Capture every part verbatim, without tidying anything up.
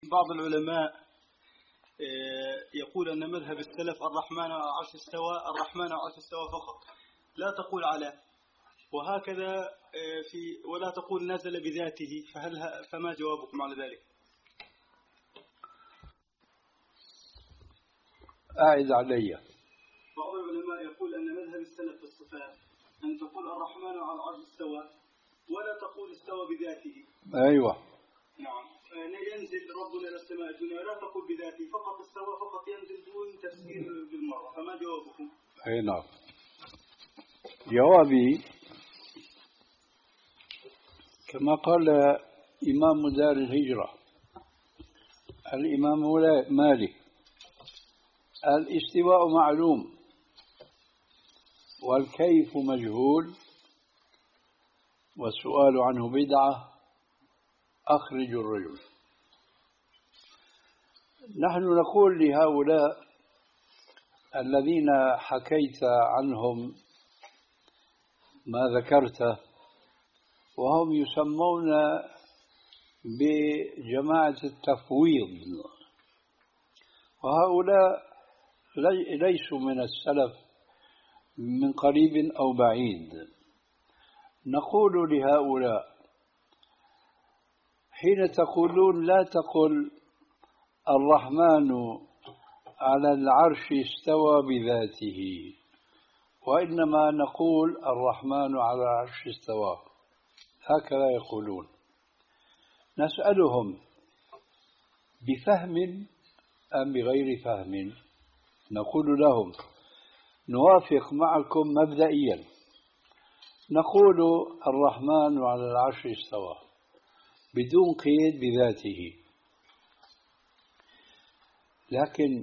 بعض العلماء يقول أن مذهب السلف الرحمن على العرش استوى، الرحمن على العرش استوى فقط، لا تقول على، وهكذا في ولا تقول نزل بذاته، فهل فما جوابكم على ذلك؟ أعد علي. بعض العلماء يقول أن مذهب السلف في الصفات أن تقول الرحمن على العرش استوى ولا تقول استوى بذاته. أيوة نعم، ينزل ربنا إلى السماء الدنيا، لا تقول بذاته، فقط استوى فقط ينزل دون تفسير بالمرة، فما جوابكم؟ أي نعم، جوابي كما قال إمام دار الهجرة الإمام مالك: الاستواء معلوم والكيف مجهول والسؤال عنه بدعة، أخرج الرجل. نحن نقول لهؤلاء الذين حكيت عنهم ما ذكرته، وهم يسمون بجماعة التفويض، وهؤلاء ليسوا من السلف من قريب أو بعيد. نقول لهؤلاء: حين تقولون لا تقل الرحمن على العرش استوى بذاته، وإنما نقول الرحمن على العرش استوى، هكذا يقولون. نسألهم: بفهم أم بغير فهم؟ نقول لهم: نوافق معكم مبدئيا، نقول الرحمن على العرش استوى بدون قيد بذاته، لكن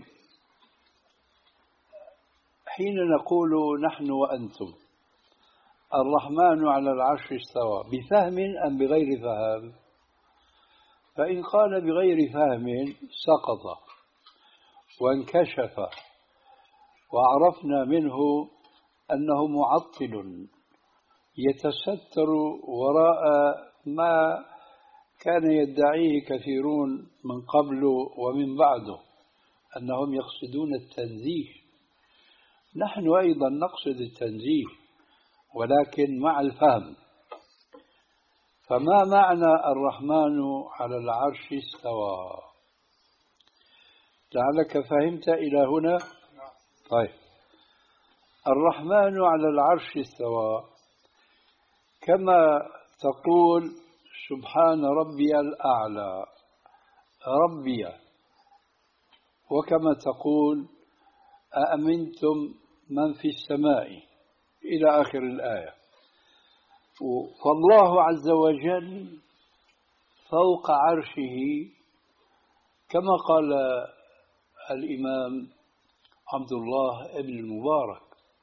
حين نقول نحن وأنتم الرحمن على العرش استوى بفهم أم بغير فهم، فإن قال بغير فهم سقط وانكشف، وعرفنا منه أنه معطل يتستر وراء ما كان يدعيه كثيرون من قبل ومن بعده أنهم يقصدون التنزيه. نحن أيضا نقصد التنزيه ولكن مع الفهم. فما معنى الرحمن على العرش استوى؟ لعلك فهمت إلى هنا؟ طيب، الرحمن على العرش استوى كما تقول سبحان ربي الأعلى ربي، وكما تقول أأمنتم من في السماء إلى آخر الآية. فالله عز وجل فوق عرشه كما قال الإمام عبد الله بن المبارك: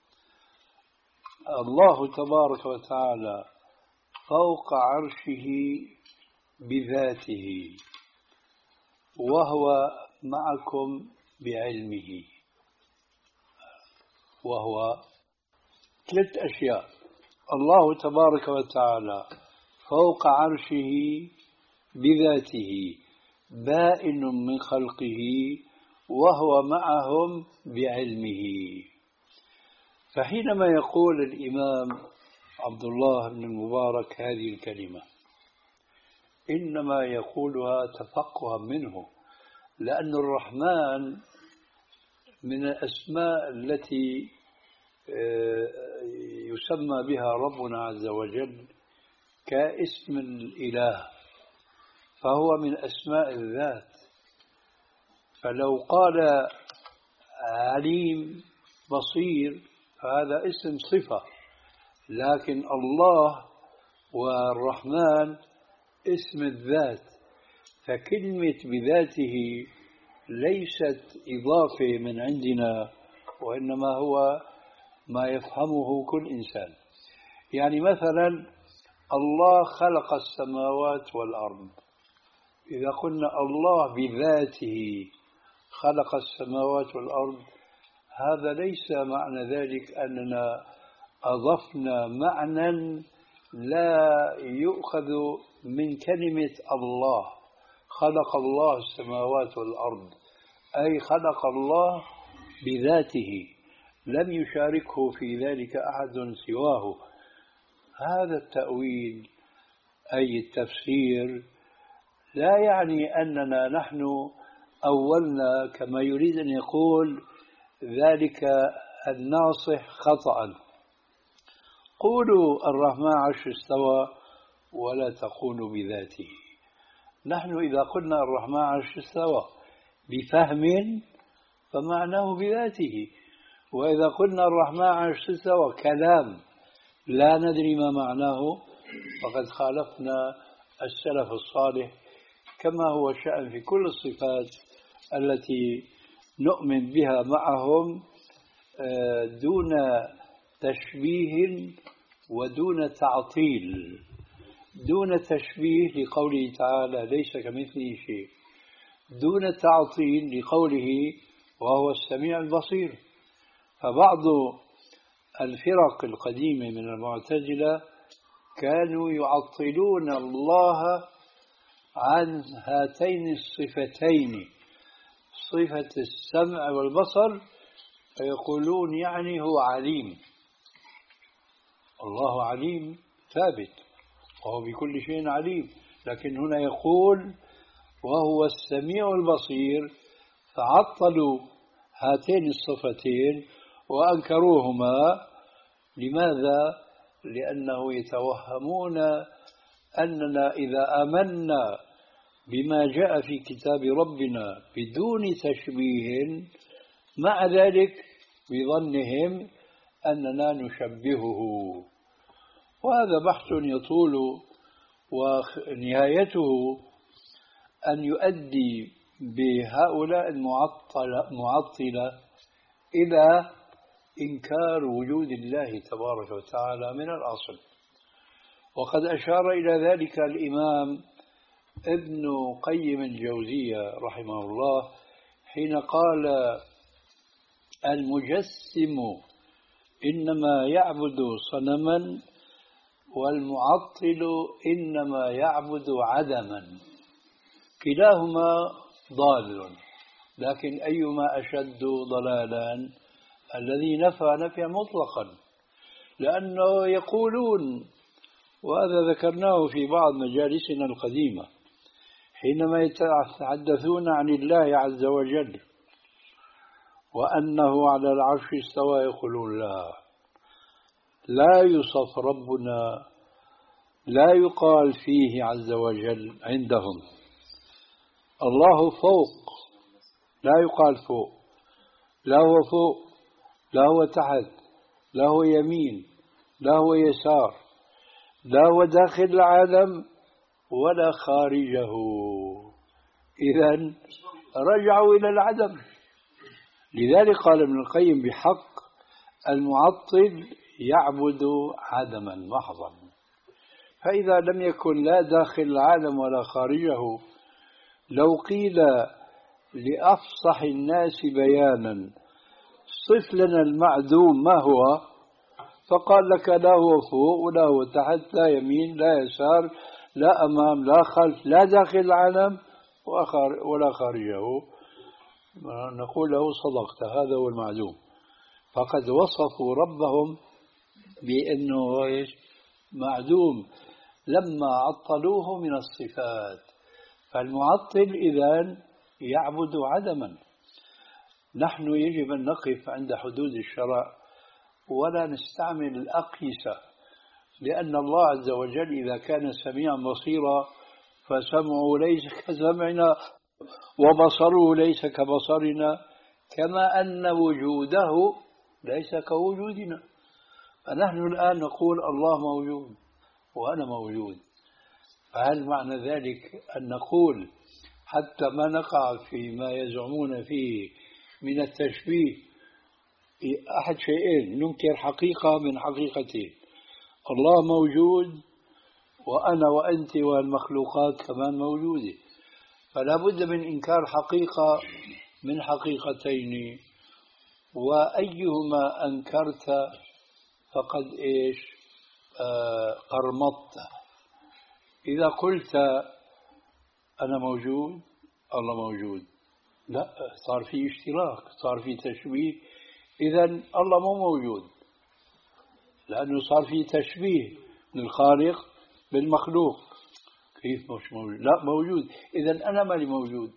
الله تبارك وتعالى فوق عرشه بذاته وهو معكم بعلمه. وهو ثلاث أشياء: الله تبارك وتعالى فوق عرشه بذاته بائن من خلقه وهو معهم بعلمه. فحينما يقول الإمام عبد الله بن المبارك هذه الكلمة إنما يقولها تفقها منه، لأن الرحمن من الأسماء التي يسمى بها ربنا عز وجل كاسم الإله، فهو من أسماء الذات. فلو قال عليم بصير فهذا اسم صفة، لكن الله والرحمن اسم الذات، فكلمة بذاته ليست إضافة من عندنا، وإنما هو ما يفهمه كل إنسان. يعني مثلا الله خلق السماوات والأرض، إذا قلنا الله بذاته خلق السماوات والأرض، هذا ليس معنى ذلك أننا أضفنا معنى لا يؤخذ من كلمة الله خلق الله السماوات والأرض، أي خلق الله بذاته لم يشاركه في ذلك أحد سواه. هذا التأويل أي التفسير لا يعني أننا نحن أولنا كما يريد أن يقول ذلك الناصح خطأ. قولوا الرحمن عرش استوى ولا تقولوا بذاته. نحن إذا قلنا الرحمن عرش استوى بفهم فمعناه بذاته، وإذا قلنا الرحمن عرش استوى كلام لا ندري ما معناه فقد خالفنا السلف الصالح، كما هو الشأن في كل الصفات التي نؤمن بها معهم دون تشبيه ودون تعطيل. دون تشبيه لقوله تعالى ليس كمثله شيء، دون تعطيل لقوله وهو السميع البصير. فبعض الفرق القديمة من المعتزلة كانوا يعطلون الله عن هاتين الصفتين، صفة السمع والبصر، فيقولون يعني هو عليم. الله عليم ثابت وهو بكل شيء عليم، لكن هنا يقول وهو السميع البصير، فعطلوا هاتين الصفتين وأنكروهما. لماذا؟ لأنه يتوهمون أننا إذا آمنا بما جاء في كتاب ربنا بدون تشبيه مع ذلك بظنهم أننا نشبهه. وهذا بحث يطول ونهايته أن يؤدي بهؤلاء المعطلة معطلة إلى إنكار وجود الله تبارك وتعالى من الأصل. وقد أشار إلى ذلك الإمام ابن قيم الجوزية رحمه الله حين قال المجسم إنما يعبد صنما والمعطل إنما يعبد عدما، كلاهما ضال، لكن أيما أشد ضلالا؟ الذي نفى نفيا مطلقا، لأنه يقولون، وهذا ذكرناه في بعض مجالسنا القديمة حينما يتحدثون عن الله عز وجل وأنه على العرش استوى، يقولون لا لا يوصف ربنا، لا يقال فيه عز وجل عندهم الله فوق، لا يقال فوق، لا هو فوق، لا هو تحت، لا هو يمين، لا هو يسار، لا هو داخل العالم ولا خارجه. إذن رجعوا إلى العدم. لذلك قال ابن القيم بحق المعطل يعبد عدما محضا. فإذا لم يكن لا داخل العالم ولا خارجه، لو قيل لأفصح الناس بيانا صف لنا المعدوم ما هو، فقال لك لا هو فوق ولا هو تحت، لا يمين لا يسار، لا أمام لا خلف، لا داخل العالم ولا خارجه، نقول له صدقت، هذا هو المعدوم. فقد وصفوا ربهم بأنه معدوم لما عطلوه من الصفات. فالمعطل إذن يعبد عدما. نحن يجب أن نقف عند حدود الشرع ولا نستعمل الأقيسة، لأن الله عز وجل إذا كان سميعا بصيرا فسمعه ليس كسمعنا وبصره ليس كبصرنا، كما أن وجوده ليس كوجودنا. فنحن الآن نقول الله موجود وأنا موجود، فهل معنى ذلك أن نقول حتى ما نقع فيما يزعمون فيه من التشبيه أحد شيئين، ننكر حقيقة من حقيقتين، الله موجود وأنا وأنت والمخلوقات كمان موجودة، فلا بد من إنكار حقيقة من حقيقتين، وأيهما أنكرت فقد إيش آه قرمطت. إذا قلت أنا موجود الله موجود، لا، صار في اشتراك، صار في تشبيه، إذا الله مو موجود، لأنه صار في تشبيه للخالق بالمخلوق. كيف مش موجود؟ لا موجود، إذا أنا مالي موجود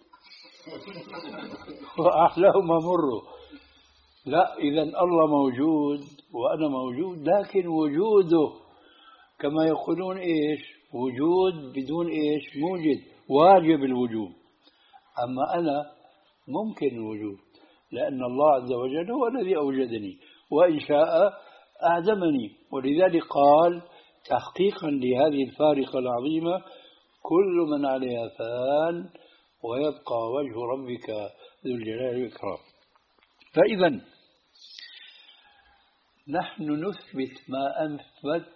وأحلاهما مروا. لا، إذا الله موجود وأنا موجود، لكن وجوده كما يقولون إيش؟ وجود بدون إيش؟ موجد، واجب الوجود. أما أنا ممكن الوجود، لأن الله عز وجل هو الذي أوجدني، وإن شاء أعدمني. ولذلك قال تحقيقا لهذه الفارقة العظيمة: كل من عليها فان ويبقى وجه ربك ذو الجلال والإكرام. فإذا نحن نثبت ما أثبت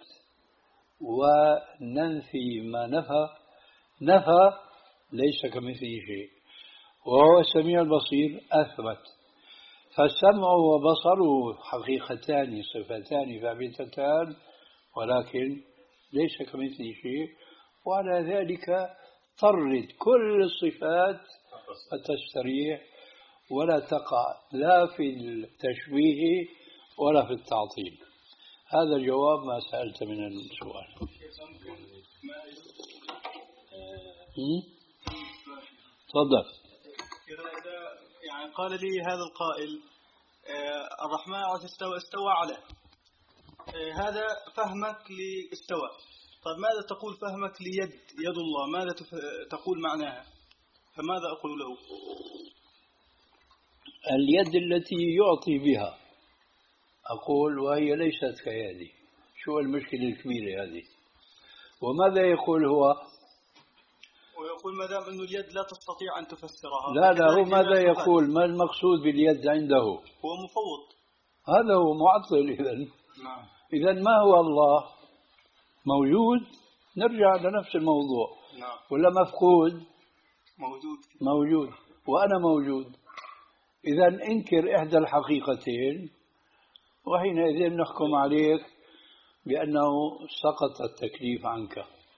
وننفي ما نفى. نفى ليس كمثله شيء، وهو السميع البصير أثبت. فالسمع وبصره حقيقتان صفتان ثابتتان، ولكن ليس كمثله شيء. وعلى ذلك طرد كل الصفات فتستريح، ولا تقع لا في التشبيه ولا في التعطيل. هذا جواب ما سألت من السؤال. تفضل. يعني قال لي هذا القائل الرحمن على استوى استوى على هذا فهمك لاستوى. طيب ماذا تقول فهمك ليد يد الله؟ ماذا تقول معناها؟ فماذا أقول له؟ اليد التي يعطي بها، أقول وهي ليست كيدي. شو المشكلة الكبيرة هذه؟ وماذا يقول هو؟ ويقول ما دام أن اليد لا تستطيع أن تفسرها. لا لا، هو ماذا يقول؟ ما المقصود باليد عنده؟ هو مفوض. هذا هو معطل. إذن نعم. إذن ما هو الله؟ موجود؟ نرجع لنفس الموضوع. نعم. ولا مفقود؟ موجود. موجود، وأنا موجود. إذن انكر إحدى الحقيقتين، وحينئذ نحكم عليك بأنه سقط التكليف عنك.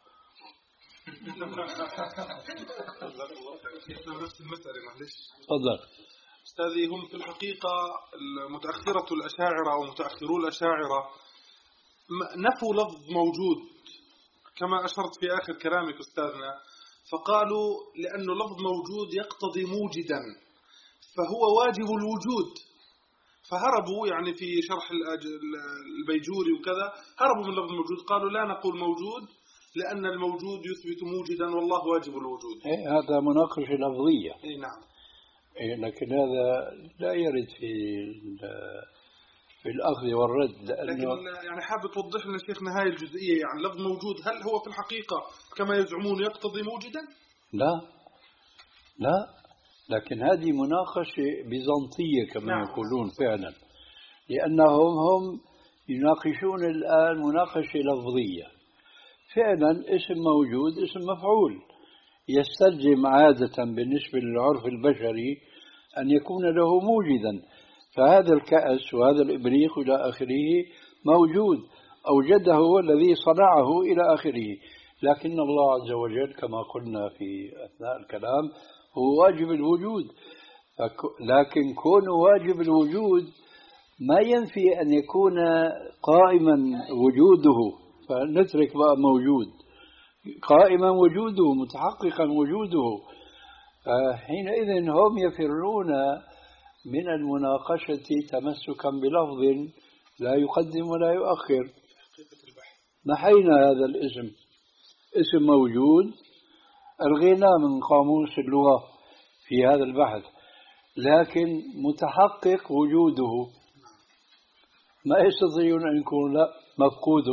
نفس المسألة معلش. تفضل. أستاذي، هم في الحقيقة متأخرة الأشاعرة ومتأخرو الأشاعرة نفوا لفظ موجود كما أشرت في آخر كلامك أستاذنا، فقالوا لأنه لفظ موجود يقتضي موجدا فهو واجب الوجود، فهربوا يعني في شرح البيجوري وكذا هربوا من لفظ الموجود، قالوا لا نقول موجود لأن الموجود يثبت موجدا والله واجب الوجود. إيه، هذا مناقشة لفظية. إيه نعم. إيه، لكن هذا لا يرد في في الأخذ والرد. لكن يعني حابب توضح لنا شيخنا هاي الجزئية، يعني لفظ موجود هل هو في الحقيقة كما يزعمون يقتضي موجدا؟ لا لا، لكن هذه مناقشة بيزنطية كما نعم. يقولون فعلا، لأنهم هم يناقشون الآن مناقشة لفظية. فعلا اسم موجود اسم مفعول، يستلزم عادة بالنسبة للعرف البشري أن يكون له موجدا. فهذا الكأس وهذا الإبريق إلى آخره موجود، أوجده هو الذي صنعه إلى آخره. لكن الله عز وجل كما قلنا في أثناء الكلام هو واجب الوجود، لكن كون واجب الوجود ما ينفي أن يكون قائما وجوده، فنترك بقى موجود، قائما وجوده متحققا وجوده. حينئذ هم يفرون من المناقشة تمسكا بلفظ لا يقدم ولا يؤخر. محينا هذا الاسم، اسم موجود ألغيناه من قاموس اللغة في هذا البحث، لكن متحقق وجوده ما يستطيعون أن يكون لا مفقود.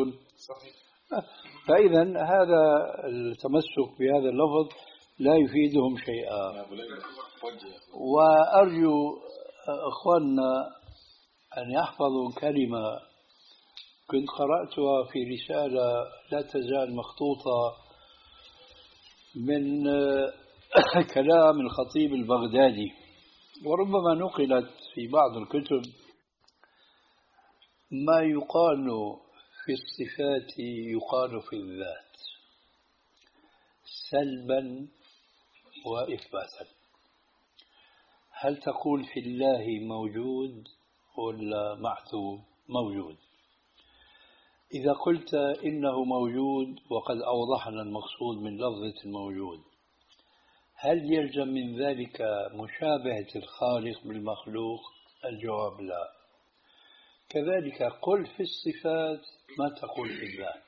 فإذا هذا التمسك بهذا اللفظ لا يفيدهم شيئا. وأرجو أخواننا أن يحفظوا كلمة كنت قرأتها في رسالة لا تزال مخطوطة من كلام الخطيب البغدادي، وربما نقلت في بعض الكتب. ما يقال في الصفات يقال في الذات سلبا وإثباتا. هل تقول في الله موجود ولا معدوم؟ موجود. إذا قلت إنه موجود وقد أوضحنا المقصود من لفظة الموجود، هل يلزم من ذلك مشابهة الخالق بالمخلوق؟ الجواب لا. كذلك قل في الصفات ما تقول في الذات.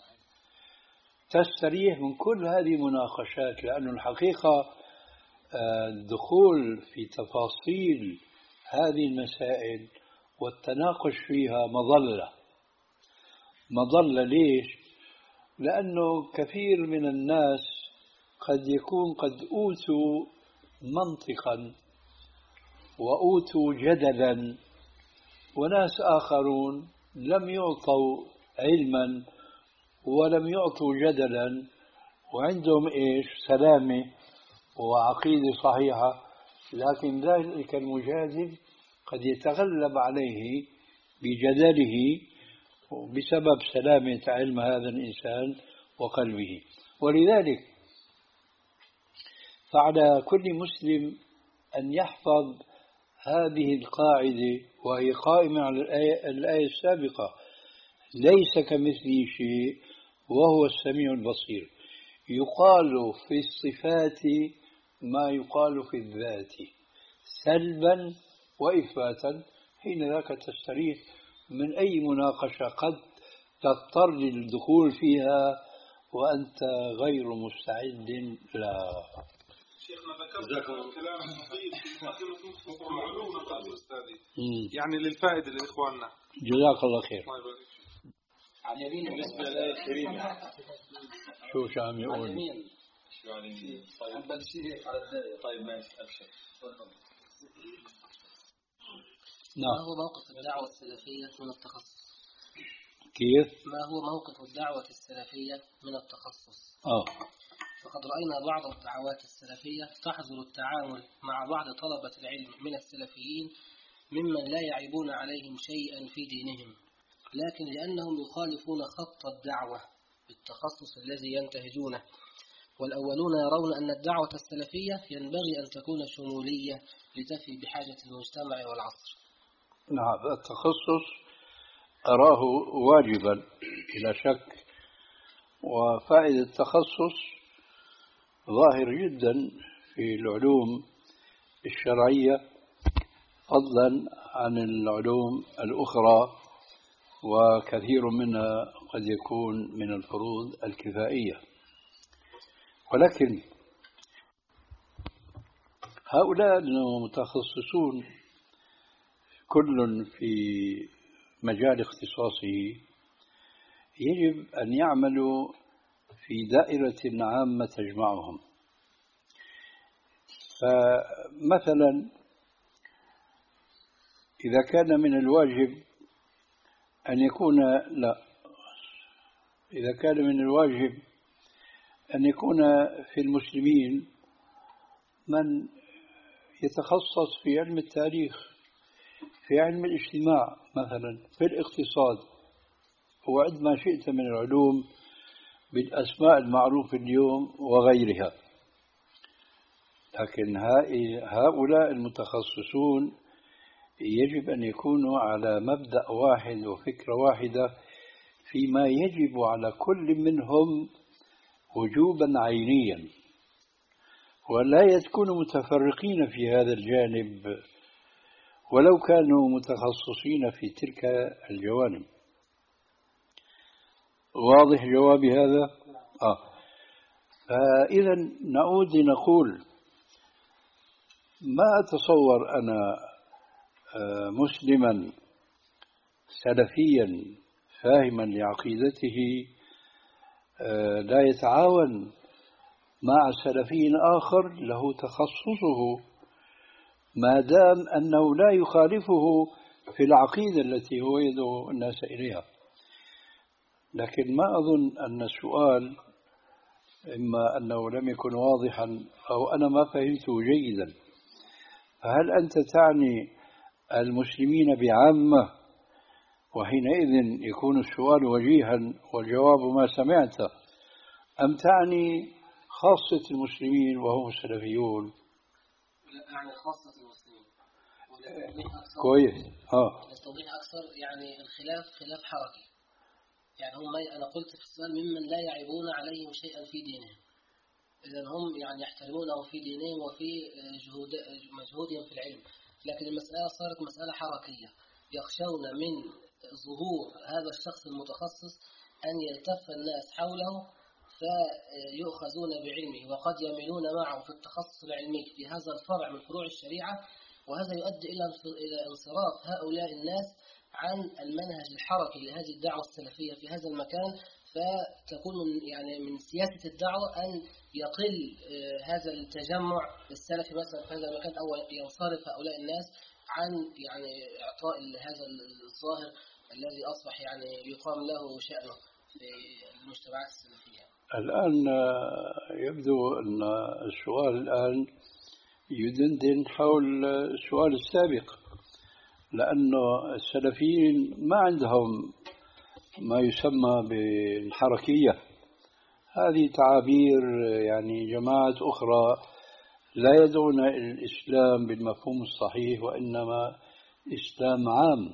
تستريح من كل هذه المناقشات، لأن الحقيقة الدخول في تفاصيل هذه المسائل والتناقش فيها مظلة. مظلة ليش؟ لأنه كثير من الناس قد يكون قد أوتوا منطقا وأوتوا جدلا، وناس آخرون لم يعطوا علما ولم يعطوا جدلا، وعندهم إيش؟ سلامة وعقيدة صحيحة، لكن ذلك المجادل قد يتغلب عليه بجدله بسبب سلامة علم هذا الإنسان وقلبه. ولذلك فعلى كل مسلم أن يحفظ هذه القاعدة، وهي قائمة على الآية, الآية السابقة: ليس كمثله شيء وهو السميع البصير. يقال في الصفات ما يقال في الذات سلبا وإثباتا، حين ذاك تستريح من أي مناقشة قد تضطر للدخول فيها وأنت غير مستعد لا. شيخنا ذكرت كلام مفيد في مقدمة مختصر العلوم أستاذي، يعني للفائدة لإخواننا. جزاك الله خير. عن يمين بالنسبة للآية الكريمة شو شو عم يقول؟ عن يمين شو عن يمين؟ طيب بلشي على الداية. طيب ماشي أبشر. ما هو موقف الدعوة السلفية من التخصص؟ كيف؟ ما هو موقف الدعوة السلفية من التخصص؟ آه. فقد رأينا بعض الدعوات السلفية تحظر التعامل مع بعض طلبة العلم من السلفيين ممن لا يعيبون عليهم شيئا في دينهم، لكن لأنهم يخالفون خط الدعوة بالتخصص الذي ينتهجونه. والأولون يرون أن الدعوة السلفية ينبغي أن تكون شمولية لتفي بحاجة المجتمع والعصر. نعم، التخصص أراه واجبا بلا شك، وفائدة التخصص ظاهر جدا في العلوم الشرعية فضلا عن العلوم الأخرى، وكثير منها قد يكون من الفروض الكفائية. ولكن هؤلاء المتخصصون كل في مجال اختصاصه يجب أن يعملوا في دائرة عامة تجمعهم. فمثلا إذا كان من الواجب أن يكون لا إذا كان من الواجب أن يكون في المسلمين من يتخصص في علم التاريخ، في علم الاجتماع مثلا، في الاقتصاد، وعد ما شئت من العلوم بالأسماء المعروفة اليوم وغيرها. لكن هؤلاء المتخصصون يجب أن يكونوا على مبدأ واحد وفكرة واحدة فيما يجب على كل منهم وجوبا عينيا، ولا يكونوا متفرقين في هذا الجانب ولو كانوا متخصصين في تلك الجوانب. واضح جوابي هذا؟ آه. فإذا نعود لنقول ما أتصور أنا مسلما سلفيا فاهما لعقيدته لا يتعاون مع سلفي آخر له تخصصه، ما دام أنه لا يخالفه في العقيدة التي هو يدعو الناس إليها. لكن ما أظن أن السؤال إما أنه لم يكن واضحا أو أنا ما فهمته جيدا. فهل أنت تعني المسلمين بعامة، وحينئذ يكون السؤال وجيها والجواب ما سمعت، أم تعني خاصة المسلمين وهم السلفيون. يعني خاصة المسلمين. كويس. اه. نستوضح أكثر يعني الخلاف خلاف حركي. يعني هم أنا قلت في السؤال ممن لا يعيبون عليهم شيئا في دينهم. إذا هم يعني يحترمونه في دينهم وفي جهود مجهودهم في العلم. لكن المسألة صارت مسألة حركية. يخشون من ظهور هذا الشخص المتخصص أن يلتف الناس حوله فيؤخذون بعلمه وقد يميلون معه في التخصص العلمي في هذا الفرع من فروع الشريعة، وهذا يؤدي إلى انصراف هؤلاء الناس عن المنهج الحركي لهذه الدعوة السلفية في هذا المكان، فتكون يعني من سياسة الدعوة أن يقل هذا التجمع السلفي مثلا في هذا المكان أو ينصرف هؤلاء الناس عن يعني إعطاء هذا الظاهر الذي أصبح يعني يقام له شأنه في المجتمعات السلفية. الآن يبدو أن السؤال الآن يدندن حول السؤال السابق، لأنه السلفيين ما عندهم ما يسمى بالحركية. هذه تعابير يعني جماعات أخرى لا يدعون الإسلام بالمفهوم الصحيح وإنما إسلام عام.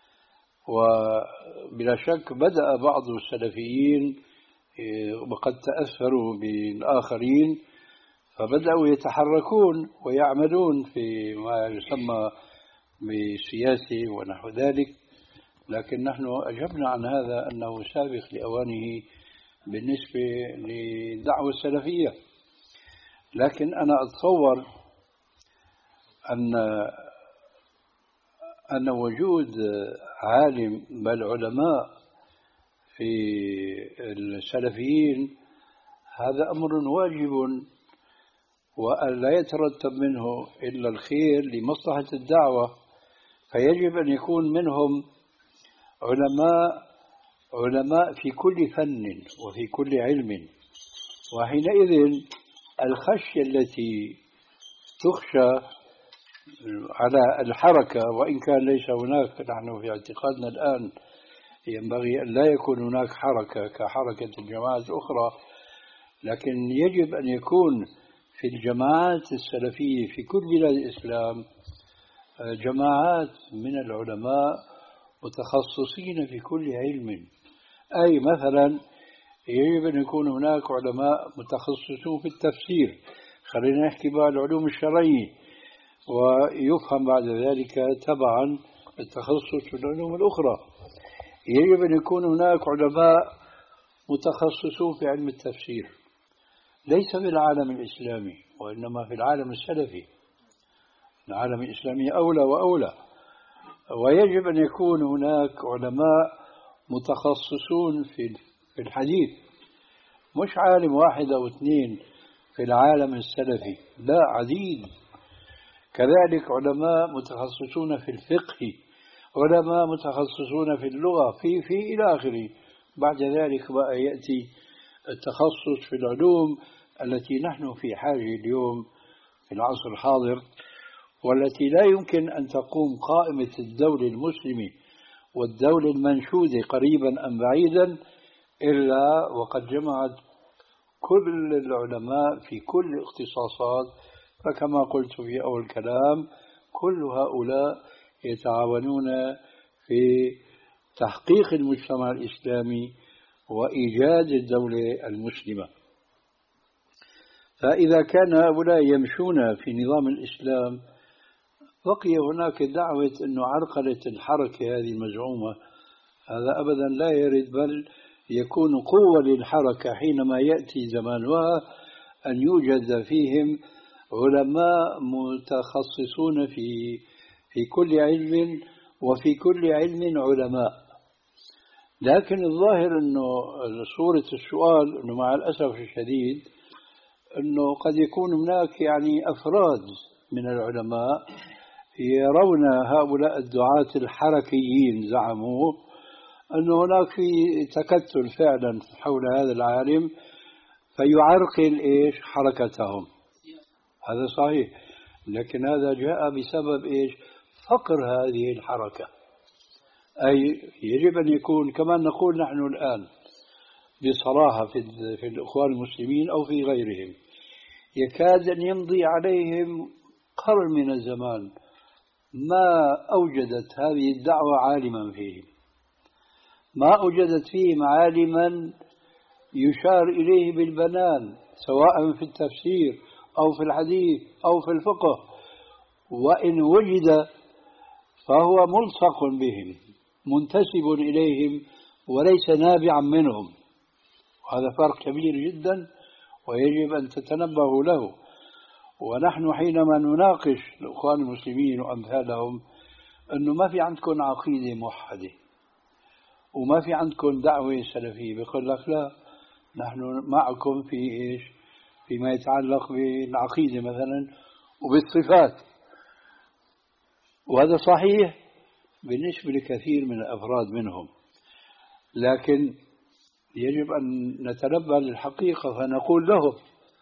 وبلا شك بدأ بعض السلفيين وقد تأثروا بالآخرين فبدأوا يتحركون ويعملون في ما يسمى بالسياسة ونحو ذلك، لكن نحن أجبنا عن هذا أنه سابق لأوانه بالنسبة للدعوة السلفية. لكن أنا أتصور أن أن وجود عالم بل علماء في السلفيين هذا أمر واجب وأن لا يترتب منه إلا الخير لمصلحة الدعوة، فيجب أن يكون منهم علماء علماء في كل فن وفي كل علم. وحينئذ الخشية التي تخشى على الحركة، وإن كان ليس هناك، نحن في اعتقادنا الآن ينبغي أن لا يكون هناك حركة كحركة الجماعات الأخرى، لكن يجب أن يكون في الجماعات السلفية في كل بلاد الإسلام جماعات من العلماء متخصصين في كل علم. أي مثلا يجب أن يكون هناك علماء متخصصون في التفسير، خلينا نحكي بقى العلوم الشرعية، ويفهم بعد ذلك تبعا التخصص في العلوم الأخرى. يجب أن يكون هناك علماء متخصصون في علم التفسير، ليس في العالم الإسلامي وإنما في العالم السلفي. العالم الإسلامي أولى وأولى. ويجب أن يكون هناك علماء متخصصون في الحديث، مش عالم واحد أو اثنين في العالم السلفي، لا، عديد. كذلك علماء متخصصون في الفقه، علماء متخصصون في اللغة، في في إلى آخره. بعد ذلك بقى يأتي التخصص في العلوم التي نحن في حاجة اليوم في العصر الحاضر، والتي لا يمكن أن تقوم قائمة الدولة المسلمة والدولة المنشودة قريبا أم بعيدا إلا وقد جمعت كل العلماء في كل الاختصاصات. فكما قلت في أول كلام، كل هؤلاء يتعاونون في تحقيق المجتمع الإسلامي وإيجاد الدولة المسلمة. فإذا كان هؤلاء يمشون في نظام الإسلام بقي هناك دعوة أنه عرقلة الحركة هذه المزعومة، هذا أبدا لا يرد، بل يكون قوة للحركة حينما يأتي زمانها أن يوجد فيهم علماء متخصصون في في كل علم وفي كل علم علماء. لكن الظاهر أنه صورة السؤال أنه مع الأسف الشديد أنه قد يكون هناك يعني أفراد من العلماء يرون هؤلاء الدعاة الحركيين زعموا أن هناك في تكتل فعلا حول هذا العالم فيعرقل إيش حركتهم. هذا صحيح، لكن هذا جاء بسبب إيش فقر هذه الحركة. أي يجب أن يكون كما نقول نحن الآن بصراحة في, في الإخوان المسلمين أو في غيرهم يكاد أن يمضي عليهم قرن من الزمان ما أوجدت هذه الدعوة عالما فيهم، ما أوجدت فيهم عالما يشار إليه بالبنان سواء في التفسير أو في الحديث أو في الفقه، وإن وجد فهو ملصق بهم منتسب إليهم وليس نابعا منهم. هذا فرق كبير جدا ويجب أن تتنبهوا له. ونحن حينما نناقش الإخوان المسلمين وأمثالهم أنه ما في عندكم عقيدة موحدة وما في عندكم دعوة سلفية، بيقول لك لا، نحن معكم في إيش؟ فيما يتعلق بالعقيدة مثلا وبالصفات، وهذا صحيح بالنسبة لكثير من الأفراد منهم، لكن يجب أن نتنبه للحقيقة فنقول لهم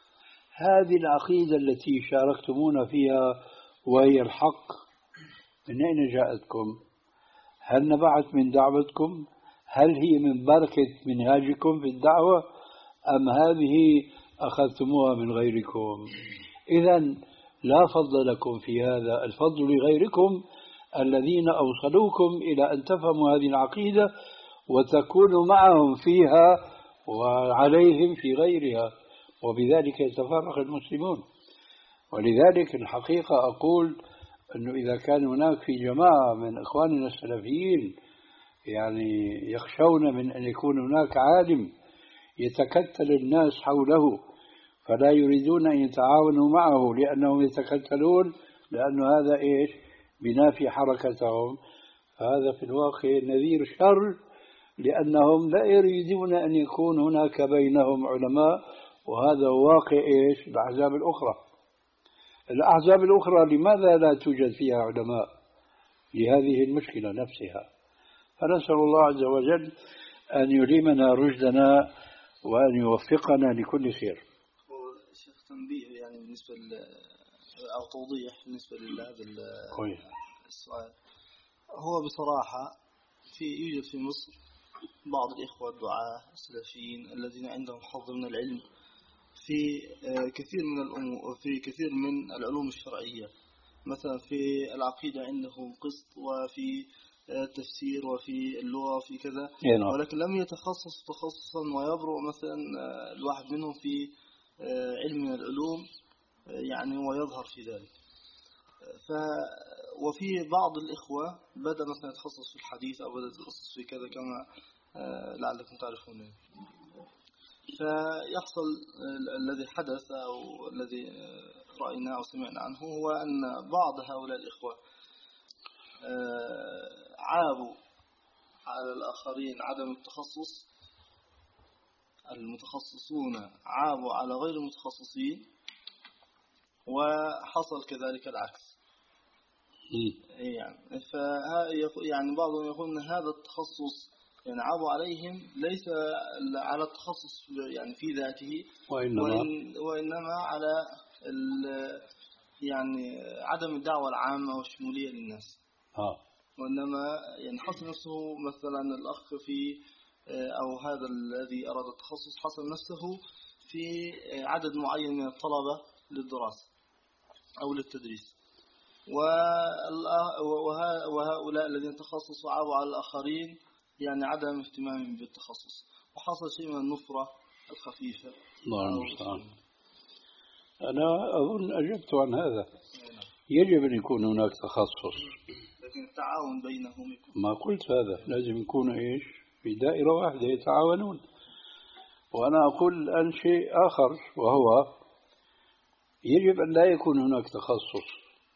هذه العقيدة التي شاركتمونا فيها وهي الحق من أين جاءتكم؟ هل نبعت من دعوتكم؟ هل هي من بركة منهاجكم في الدعوة أم هذه أخذتموها من غيركم؟ إذن لا فضل لكم في هذا، الفضل لغيركم الذين أوصلوكم إلى أن تفهموا هذه العقيدة وتكونوا معهم فيها وعليهم في غيرها، وبذلك يتفرق المسلمون. ولذلك الحقيقة أقول أنه إذا كان هناك في جماعة من إخواننا السلفيين يعني يخشون من أن يكون هناك عالم يتكتل الناس حوله فلا يريدون أن يتعاونوا معه لأنهم يتكتلون، لأن هذا إيش؟ بنافي حركتهم، فهذا في الواقع نذير شر، لأنهم لا يريدون أن يكون هناك بينهم علماء، وهذا واقع إيش؟ الأحزاب الأخرى. الأحزاب الأخرى لماذا لا توجد فيها علماء؟ لهذه المشكلة نفسها. فنسأل الله عز وجل أن يلهمنا رشدنا وأن يوفقنا لكل خير. شيخ تنبيه يعني بالنسبة أو توضيح بالنسبة لهذا السؤال. هو بصراحة في يوجد في مصر بعض الإخوة الدعاة السلفيين الذين عندهم حظ من العلم في كثير من الأمور، في كثير من العلوم الشرعية، مثلا في العقيدة عندهم قسط وفي التفسير وفي اللغة وفي كذا، ولكن لم يتخصص تخصصا ويبرع مثلا الواحد منهم في علم من العلوم يعني ويظهر في ذلك. ف وفي بعض الإخوة بدأ مثلا يتخصص في الحديث أو بدأ يتخصص في كذا كما لعلكم تعرفون. فيحصل الذي حدث أو الذي رأينا أو سمعنا عنه هو أن بعض هؤلاء الإخوة عابوا على الآخرين عدم التخصص، المتخصصون عابوا على غير المتخصصين، وحصل كذلك العكس. يعني يعني بعضهم يقول أن هذا التخصص يعني عابوا عليهم ليس على التخصص يعني في ذاته، وإنما, وإن وإنما على يعني عدم الدعوة العامة والشمولية للناس. آه. وإنما يعني حصل نفسه مثلا الأخ في أو هذا الذي أراد التخصص حصل نفسه في عدد معين من الطلبة للدراسة أو للتدريس، وهؤلاء الذين تخصصوا عابوا على الآخرين يعني عدم اهتمامهم بالتخصص، وحصل شيء من النفرة الخفيفة. الله المستعان. أنا أظن أجبت عن هذا. يجب أن يكون هناك تخصص، لكن التعاون بينهم يكون. ما قلت هذا، لازم يكونوا إيش؟ في دائرة واحدة يتعاونون. وأنا أقول الآن شيء آخر، وهو يجب أن لا يكون هناك تخصص،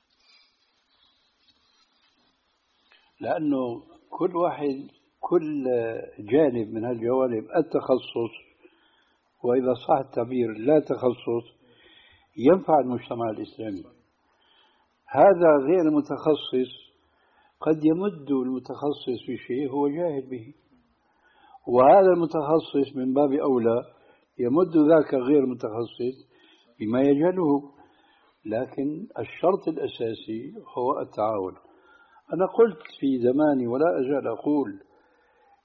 لأنه كل واحد كل جانب من هالجوانب التخصص، وإذا صح التعبير لا تخصص، ينفع المجتمع الإسلامي. هذا غير المتخصص قد يمد المتخصص في شيء هو جاهل به، وهذا المتخصص من باب أولى يمد ذاك غير متخصص بما يجهله. لكن الشرط الأساسي هو التعاون. أنا قلت في زماني ولا أزال أقول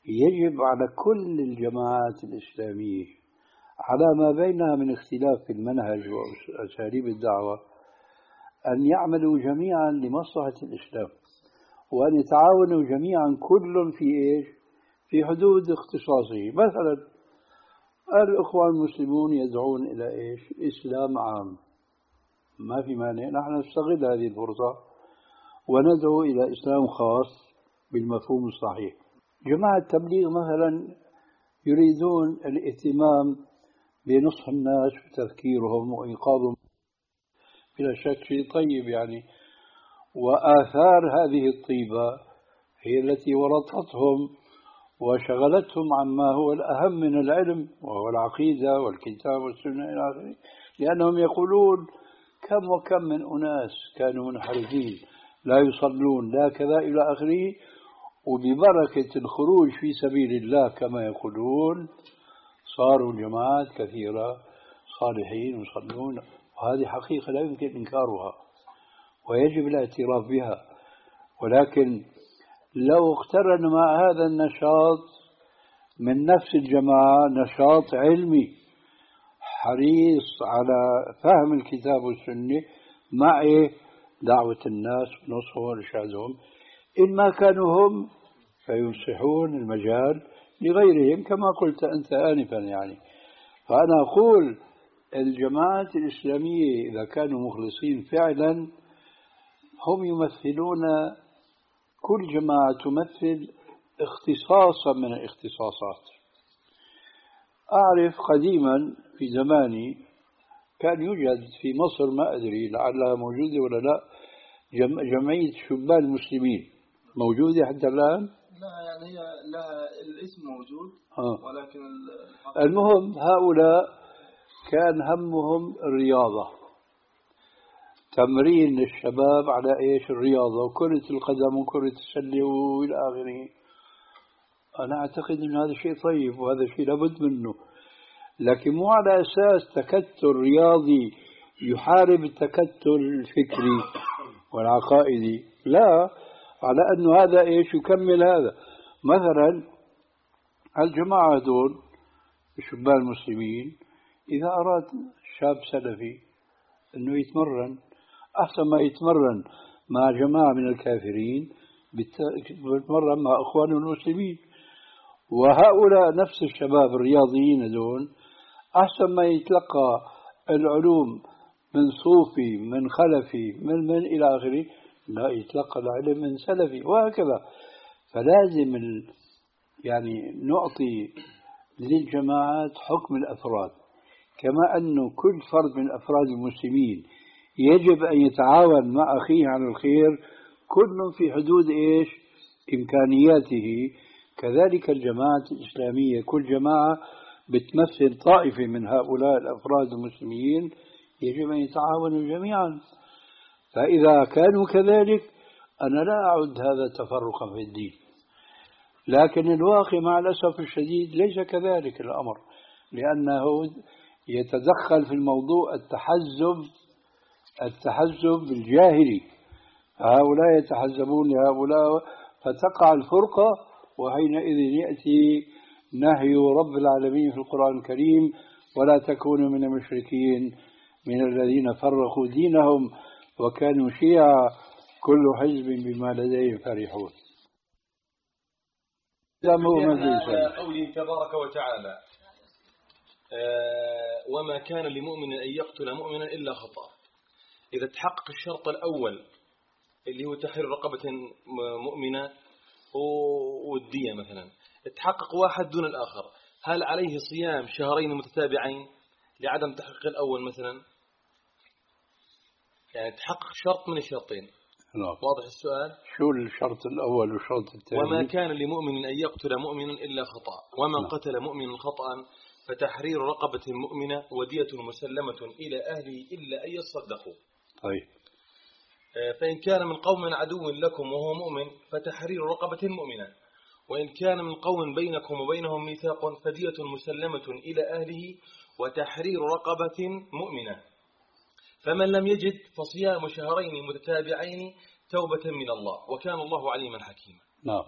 يجب على كل الجماعات الإسلامية على ما بينها من اختلاف في المنهج وأساليب الدعوة أن يعملوا جميعا لمصلحة الإسلام، وأن يتعاونوا جميعا كل في إيش؟ في حدود اختصاصه. مثلا الإخوان المسلمون يدعون إلى إيش؟ إسلام عام، ما في مانع نحن نستغل هذه الفرصة وندعو إلى إسلام خاص بالمفهوم الصحيح. جماعة التبليغ مثلا يريدون الاهتمام بنصح الناس وتذكيرهم وإيقاظهم، بلا شك شيء طيب يعني، وآثار هذه الطيبة هي التي ورطتهم وشغلتهم عما هو الأهم من العلم وهو العقيدة والكتاب والسنة إلى آخره، لأنهم يقولون كم وكم من أناس كانوا منحرفين لا يصلون لا كذا إلى آخره، وببركة الخروج في سبيل الله كما يقولون صاروا جماعات كثيرة صالحين يصلون، وهذه حقيقة لا يمكن إنكارها ويجب الاعتراف بها. ولكن لو اقترن مع هذا النشاط من نفس الجماعة نشاط علمي حريص على فهم الكتاب والسنة مع دعوة الناس ونصحهم وإرشادهم، إن ما كانوا هم فينصحون المجال لغيرهم كما قلت أنت آنفا يعني. فأنا أقول الجماعات الإسلامية إذا كانوا مخلصين فعلا هم يمثلون، كل جماعة تمثل اختصاصا من الاختصاصات. أعرف قديما في زماني كان يوجد في مصر، ما أدري لعلها موجودة ولا لا، جمعية شبان المسلمين، موجودة حتى الآن؟ لا يعني هي لها الاسم موجود آه. ولكن المهم هؤلاء كان همهم الرياضة، تمرين للشباب على إيش؟ الرياضة وكرة القدم وكرة السلة وإلى آخره. أنا أعتقد أن هذا شيء طيب وهذا شيء لابد منه، لكن مو على أساس تكتل رياضي يحارب التكتل الفكري والعقائدي، لا، على أنه هذا إيش يكمل هذا. مثلا الجماعة دول شبان المسلمين إذا أراد شاب سلفي أنه يتمرن، أحسن ما يتمرن مع جماعة من الكافرين يتمرن مع أخوانه المسلمين. وهؤلاء نفس الشباب الرياضيين دول أحسن ما يتلقى العلوم من صوفي من خلفي من من إلى آخره، لا، يتلقى العلم من سلفي وهكذا. فلازم ال... يعني نعطي للجماعات حكم الأفراد، كما أنه كل فرد من أفراد المسلمين يجب أن يتعاون مع أخيه على الخير كل في حدود إيش؟ إمكانياته. كذلك الجماعة الإسلامية كل جماعة بتمثل طائفة من هؤلاء الأفراد المسلمين يجب أن يتعاونوا جميعا. فإذا كانوا كذلك أنا لا أعد هذا تفرقا في الدين، لكن الواقع مع الأسف الشديد ليس كذلك الأمر، لأنه يتدخل في الموضوع التحزب التحزب الجاهلي، هؤلاء يتحزبون لهؤلاء فتقع الفرقة، وحينئذ يأتي نهي رب العالمين في القرآن الكريم ولا تكونوا من المشركين من الذين فرقوا دينهم وكانوا شيعا كل حزب بما لديهم فرحون. قوله تبارك وتعالى آه وما كان لمؤمن أن يقتل مؤمنا إلا خطأ. إذا تحقق الشرط الأول اللي هو تحرير رقبة مؤمنة والدية مثلا، تحقق واحد دون الآخر، هل عليه صيام شهرين متتابعين لعدم تحقيق الأول مثلا؟ يعني تحقق شرط من الشرطين. لا. واضح السؤال؟ شو الشرط الأول والشرط الثاني؟ وما كان لمؤمن أن يقتل مؤمنا إلا خطأ، ومن لا. قتل مؤمنا خطأ فتحرير رقبة مؤمنة ودية مسلمة إلى أهله إلا أن يصدقوا. طيب. فإن كان من قوم عدو لكم وهو مؤمن فتحرير رقبة مؤمنة، وإن كان من قوم بينكم وبينهم ميثاق فدية مسلمة إلى أهله وتحرير رقبة مؤمنة. فمن لم يجد فصيام شهرين متتابعين توبة من الله وكان الله عليما حكيما. نعم.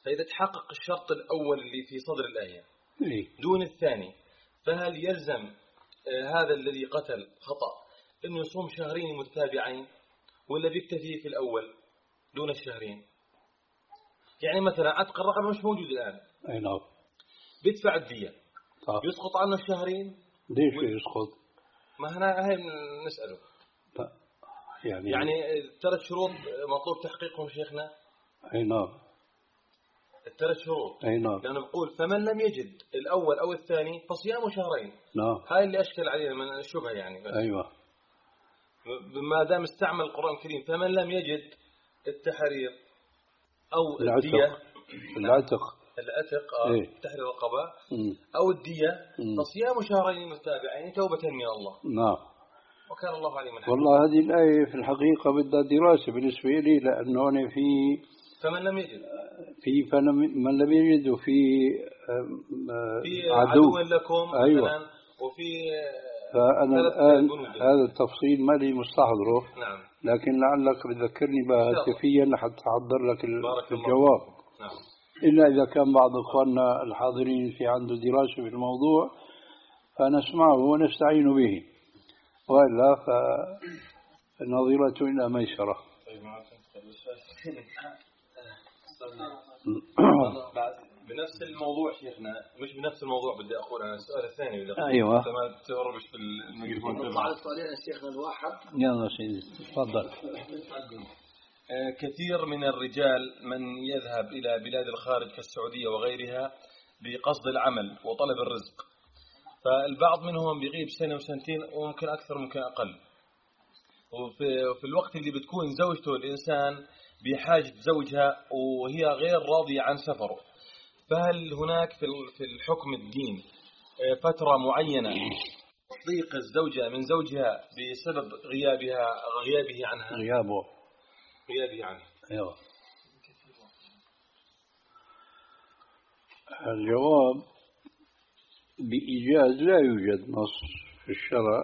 فإذا تحقق الشرط الأول اللي في صدر الآية إيه؟ دون الثاني، فهل يلزم هذا الذي قتل خطأ أنه يصوم شهرين متتابعين ولا بيكتفي في الأول دون الشهرين؟ يعني مثلا عتق الرقبة مش موجود الآن، أي نعم، بيدفع الدية، طب. يسقط عنه الشهرين. ليش يسقط؟ ما هنا هاي نسأله. يعني يعني ثلاث شروط مطلوب تحقيقهم شيخنا. أي نعم، الثلاث شروط. أي نعم. لأنه بقول فمن لم يجد الأول أو الثاني فصيام شهرين. نعم. هاي اللي أشكل علينا من الشبهة يعني. بس. أيوة. ما دام استعمل القرآن الكريم فمن لم يجد التحرير أو العتق. الدية. العتق. العتق آه. إيه؟ تحرير الرقبة أو الدية فصيام شهرين متتابعين توبة من الله. نعم. وكان الله عليما حكيما. والله هذه الآية في الحقيقة بدها دراسة بالنسبة لي، لأنه أنا في فمن لم يجد في فمن من لم يجد وفي في عدو, عدو لكم. أيوة. وفي فأنا الآن هذا التفصيل ما لي مستحضره. نعم. لكن لعلك بتذكرني بها هاتفيا لحتى أحضر لك الجواب. نعم. إلا إذا كان بعض إخواننا الحاضرين في عنده دراسة في الموضوع فنسمعه ونستعين به، وإلا فنظرة إلى ميسرة. بنفس الموضوع شيخنا، مش بنفس الموضوع بدي أقول أنا السؤال الثاني بدي أقول. أيوة. ما تهربش في الميكروفون. بعد السؤالين الشيخنا الواحد. يلا سيدي تفضل. كثير من الرجال من يذهب إلى بلاد الخارج كالسعودية وغيرها بقصد العمل وطلب الرزق، فالبعض منهم بيغيب سنة وسنتين وممكن أكثر ممكن أقل، وفي في الوقت اللي بتكون زوجته الإنسان بحاجة زوجها وهي غير راضية عن سفره، فهل هناك في الحكم الدين فترة معينة تضيق الزوجة من زوجها بسبب غيابها غيابه عنها؟ غيابه غيابه عنها. أيوة. الجواب بإيجاز لا يوجد نص في الشرع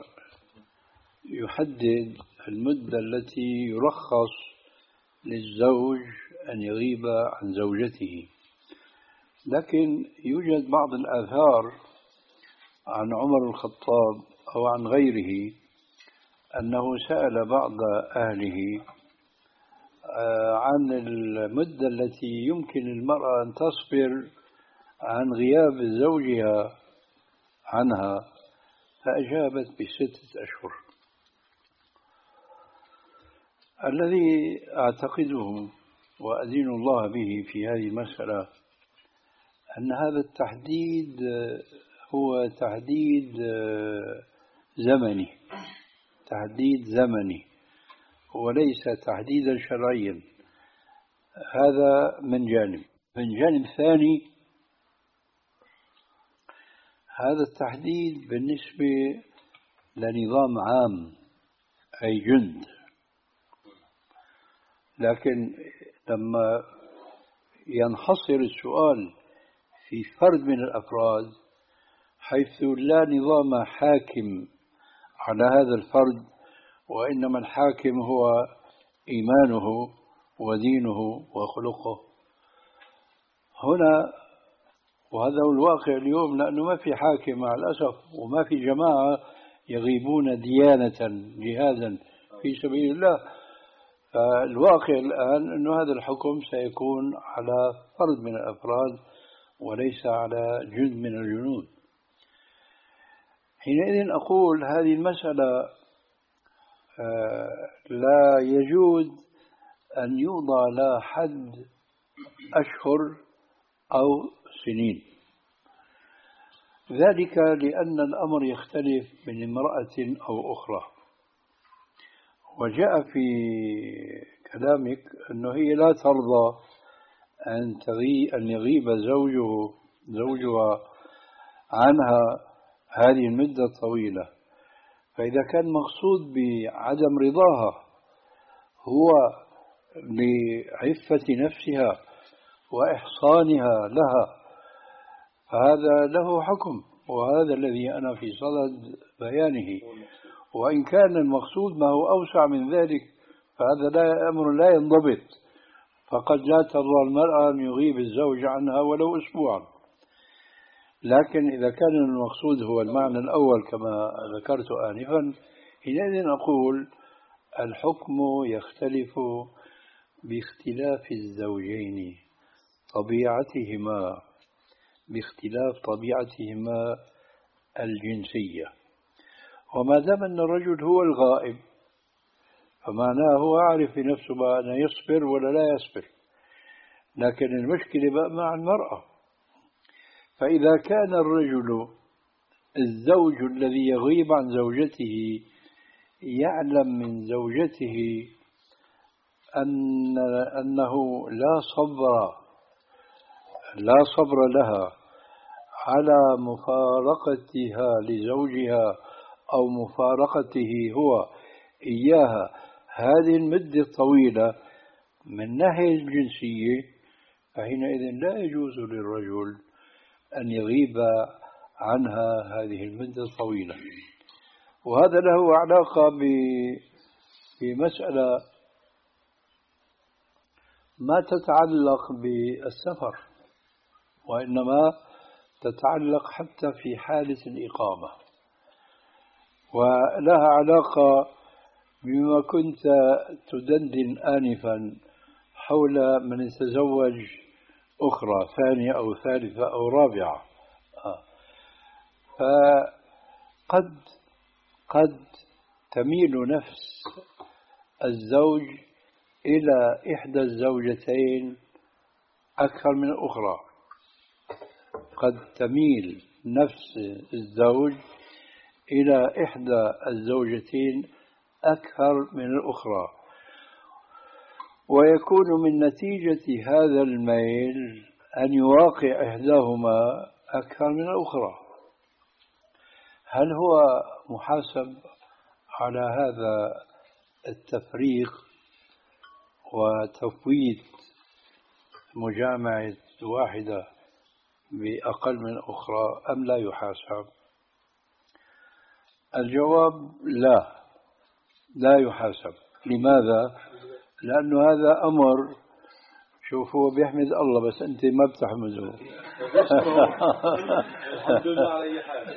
يحدد المدة التي يرخص للزوج أن يغيب عن زوجته، لكن يوجد بعض الآثار عن عمر الخطاب أو عن غيره أنه سأل بعض أهله عن المدة التي يمكن المرأة أن تصبر عن غياب زوجها عنها، فأجابت بستة أشهر. الذي أعتقده وأدين الله به في هذه المسألة أن هذا التحديد هو تحديد زمني، تحديد زمني وليس تحديدا شرعيا. هذا من جانب. من جانب ثاني، هذا التحديد بالنسبة لنظام عام أي جند، لكن لما ينحصر السؤال في فرد من الأفراد حيث لا نظام حاكم على هذا الفرد وإنما الحاكم هو إيمانه ودينه وخلقه، هنا وهذا هو الواقع اليوم، لأنه ما في حاكم مع الأسف وما في جماعة يغيبون ديانة جهادا في سبيل الله. فالواقع الآن أنه هذا الحكم سيكون على فرد من الأفراد وليس على جند من الجنود. حينئذ أقول هذه المسألة لا يجوز أن يوضع لها حد أشهر أو سنين، ذلك لأن الأمر يختلف من امرأة أو أخرى. وجاء في كلامك أنه هي لا ترضى أن تغي أن يغيب زوجه زوجها عنها هذه المدة الطويلة، فإذا كان مقصود بعدم رضاها هو لعفة نفسها وإحصانها لها فهذا له حكم، وهذا الذي أنا في صدد بيانه. وإن كان المقصود ما هو أوسع من ذلك فهذا لا أمر لا ينضبط، فقد لا ترضى المرأة أن يغيب الزوج عنها ولو أسبوعا. لكن إذا كان المقصود هو المعنى الأول كما ذكرت آنفا، حينئذ أقول الحكم يختلف باختلاف الزوجين، طبيعتهما، باختلاف طبيعتهما الجنسية. وما دام أن الرجل هو الغائب فمعناه هو عارف في نفسه بقى أن يصبر ولا لا يصبر، لكن المشكلة بقى مع المرأة. فإذا كان الرجل الزوج الذي يغيب عن زوجته يعلم من زوجته أن أنه لا صبر لا صبر لها على مفارقتها لزوجها أو مفارقته هو إياها هذه المدة الطويلة من ناحية الجنسية، فحينئذ لا يجوز للرجل أن يغيب عنها هذه المدة الطويلة. وهذا له علاقة بمسألة ما تتعلق بالسفر، وإنما تتعلق حتى في حالة الإقامة، ولها علاقة بما كنت تدندن آنفا حول من يتزوج أخرى ثانية أو ثالثة أو رابعة. فقد قد تميل نفس الزوج إلى إحدى الزوجتين أكثر من الأخرى، قد تميل نفس الزوج إلى إحدى الزوجتين أكثر من الأخرى، ويكون من نتيجة هذا الميل أن يواقع إحداهما أكثر من الأخرى. هل هو محاسب على هذا التفريق وتفويت مجامعة واحدة بأقل من أخرى أم لا يحاسب؟ الجواب لا، لا يحاسب. لماذا؟ لأنه هذا أمر، شوف هو بيحمد الله بس أنت ما بتحمده. الحمد لله على أي حال.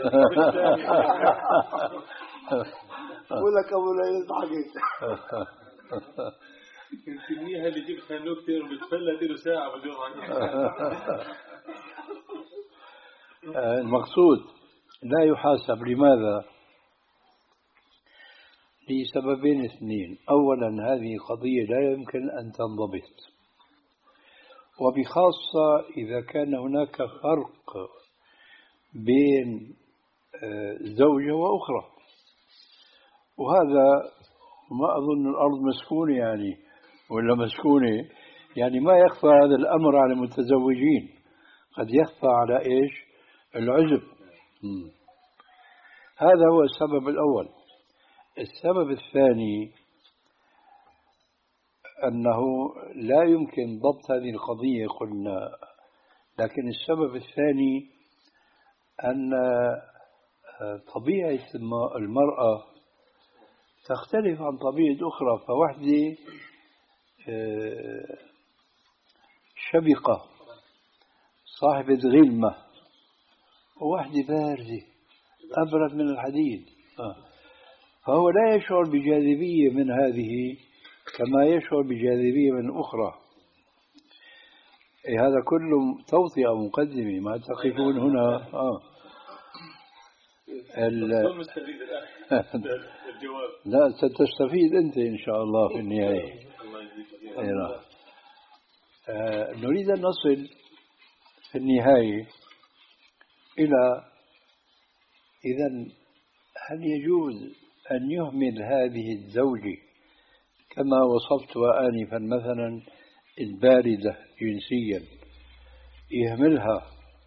ولك أبو لا يضحك. الكمية اللي جبتها نكتة وبتفلت له ساعة بدون المقصود لا يحاسب. لماذا؟ لسببين اثنين. أولا هذه قضية لا يمكن أن تنضبط، وبخاصة إذا كان هناك فرق بين زوجة وأخرى، وهذا ما أظن الأرض مسكونة يعني ولا مسكونة، يعني ما يخفى هذا الأمر على المتزوجين، قد يخفى على إيش؟ العزب. هذا هو السبب الأول. السبب الثاني أنه لا يمكن ضبط هذه القضية قلنا، لكن السبب الثاني أن طبيعة المرأة تختلف عن طبيعة أخرى، فوحدة شبقة صاحبة غلمة ووحدة باردة أبرد من الحديد، فهو لا يشعر بجاذبية من هذه كما يشعر بجاذبية من أخرى. إيه هذا كله توطئة مقدمة، ما تقفون هنا. آه. لا ستستفيد أنت إن شاء الله في النهاية. آه. نريد أن نصل في النهاية إلى إذن هل يجوز أن يهمل هذه الزوجة كما وصفت آنفا مثلا الباردة جنسيا، يهملها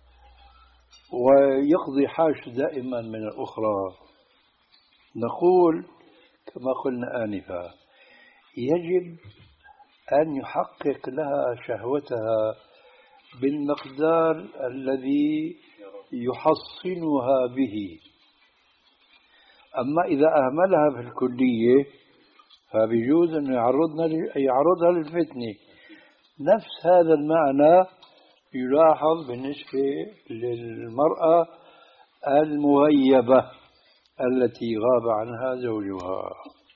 ويقضي حاجة دائما من الأخرى؟ نقول كما قلنا آنفا يجب أن يحقق لها شهوتها بالمقدار الذي يحصنها به. أما إذا أهملها في الكلية فبيجوز أن يعرضنا يعرضها للفتنة، نفس هذا المعنى يلاحظ بالنسبة للمرأة المغيبة التي غاب عنها زوجها.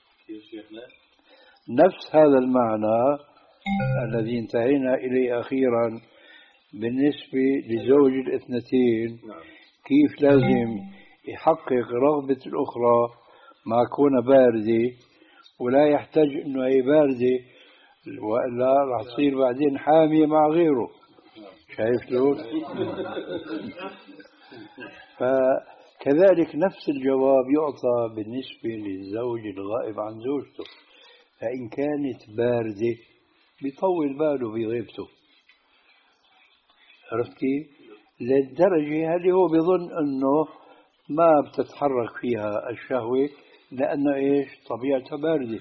نفس هذا المعنى الذي انتهينا إليه أخيرا بالنسبة لزوج الاثنتين، كيف لازم يحقق رغبة الأخرى مع كونها باردة، ولا يحتاج أنه هي باردة وإلا راح تصير بعدين حامية مع غيره. شايف له؟ فكذلك نفس الجواب يعطى بالنسبة للزوج الغائب عن زوجته، فإن كانت باردة بيطول باله بغيبته. عرفت كيف؟ للدرجة هذه هو بيظن أنه ما بتتحرك فيها الشهوة لأنه إيش طبيعتها باردة.